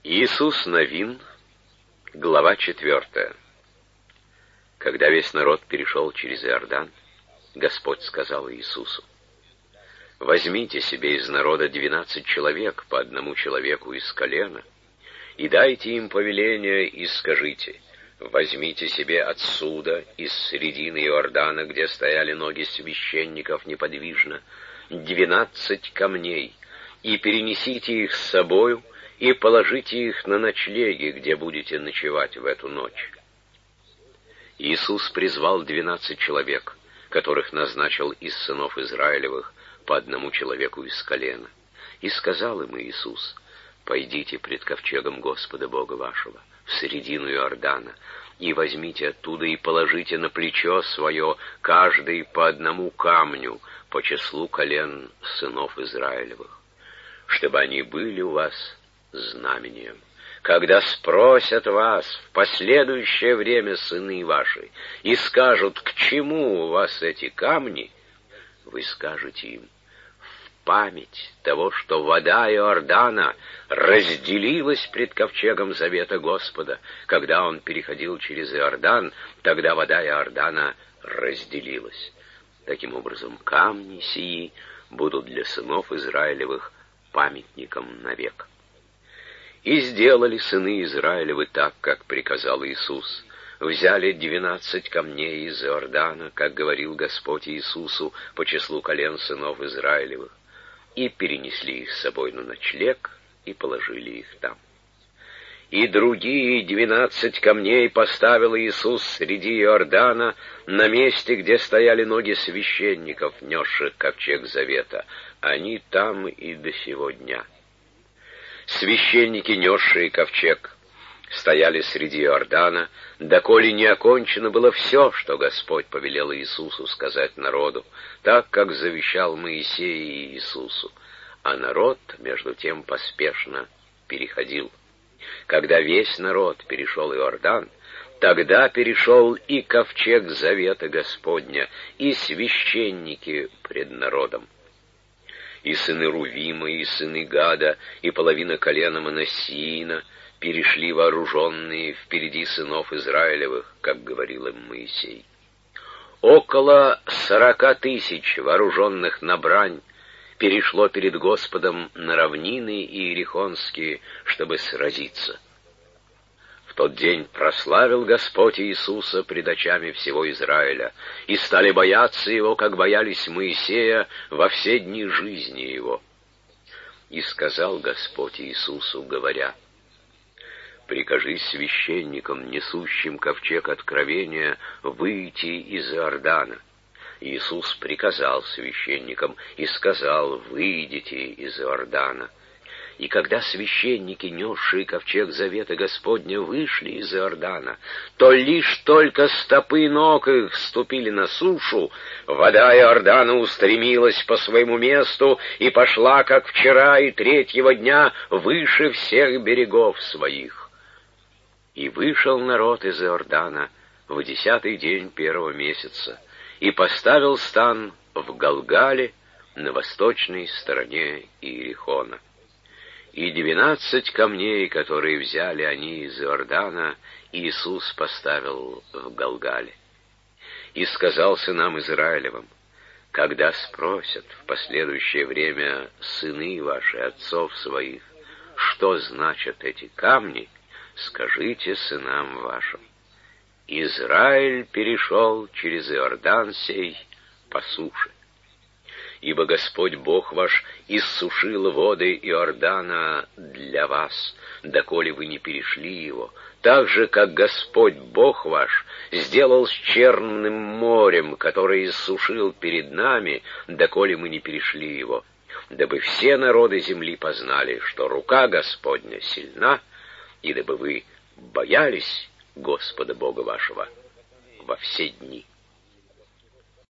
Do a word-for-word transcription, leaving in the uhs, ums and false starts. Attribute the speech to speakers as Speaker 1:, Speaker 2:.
Speaker 1: Иисус Навин, глава четвертая. Когда весь народ перешел через Иордан, Господь сказал Иисусу: «Возьмите себе из народа двенадцать человек, по одному человеку из колена, и дайте им повеление, и скажите: возьмите себе отсюда, из середины Иордана, где стояли ноги священников неподвижно, двенадцать камней, и перенесите их с собою, и положите их на ночлеги, где будете ночевать в эту ночь». Иисус призвал двенадцать человек, которых назначил из сынов Израилевых, по одному человеку из колена. И сказал им Иисус: «Пойдите пред ковчегом Господа Бога вашего в середину Иордана, и возьмите оттуда и положите на плечо свое каждый по одному камню по числу колен сынов Израилевых, чтобы они были у вас знамением. Когда спросят вас в последующее время сыны ваши и скажут: к чему у вас эти камни, вы скажете им: в память того, что вода Иордана разделилась пред ковчегом завета Господа. Когда он переходил через Иордан, тогда вода Иордана разделилась. Таким образом, камни сии будут для сынов Израилевых памятником навек». И сделали сыны Израилевы так, как приказал Иисус. Взяли двенадцать камней из Иордана, как говорил Господь Иисусу, по числу колен сынов Израилевых, и перенесли их с собой на ночлег, и положили их там. И другие двенадцать камней поставил Иисус среди Иордана, на месте, где стояли ноги священников, несших ковчег завета. Они там и до сего дня. Священники, несшие ковчег, стояли среди Иордана, доколе не окончено было все, что Господь повелел Иисусу сказать народу, так, как завещал Моисей и Иисусу. А народ, между тем, поспешно переходил. Когда весь народ перешел Иордан, тогда перешел и ковчег завета Господня, и священники пред народом. И сыны Рувима, и сыны Гада, и половина колена Манассиина перешли вооруженные впереди сынов Израилевых, как говорил им Моисей. Около сорока тысяч вооруженных на брань перешло перед Господом на равнины иерихонские, чтобы сразиться. В тот день прославил Господь Иисуса пред очами всего Израиля, и стали бояться Его, как боялись Моисея во все дни жизни Его. И сказал Господь Иисусу, говоря: «Прикажи священникам, несущим ковчег откровения, выйти из Иордана». Иисус приказал священникам и сказал: «Выйдите из Иордана». И когда священники, несшие ковчег завета Господня, вышли из Иордана, то лишь только стопы ног их ступили на сушу, вода Иордана устремилась по своему месту и пошла, как вчера и третьего дня, выше всех берегов своих. И вышел народ из Иордана в десятый день первого месяца и поставил стан в Галгале на восточной стороне Иерихона. И двенадцать камней, которые взяли они из Иордана, Иисус поставил в Галгале. И сказал сынам Израилевым: когда спросят в последующее время сыны ваши отцов своих, что значат эти камни, скажите сынам вашим: Израиль перешел через Иордан сей по суше. Ибо Господь Бог ваш иссушил воды Иордана для вас, доколе вы не перешли его, так же, как Господь Бог ваш сделал с Черным морем, которое иссушил перед нами, доколе мы не перешли его, дабы все народы земли познали, что рука Господня сильна, и дабы вы боялись Господа Бога вашего во все дни.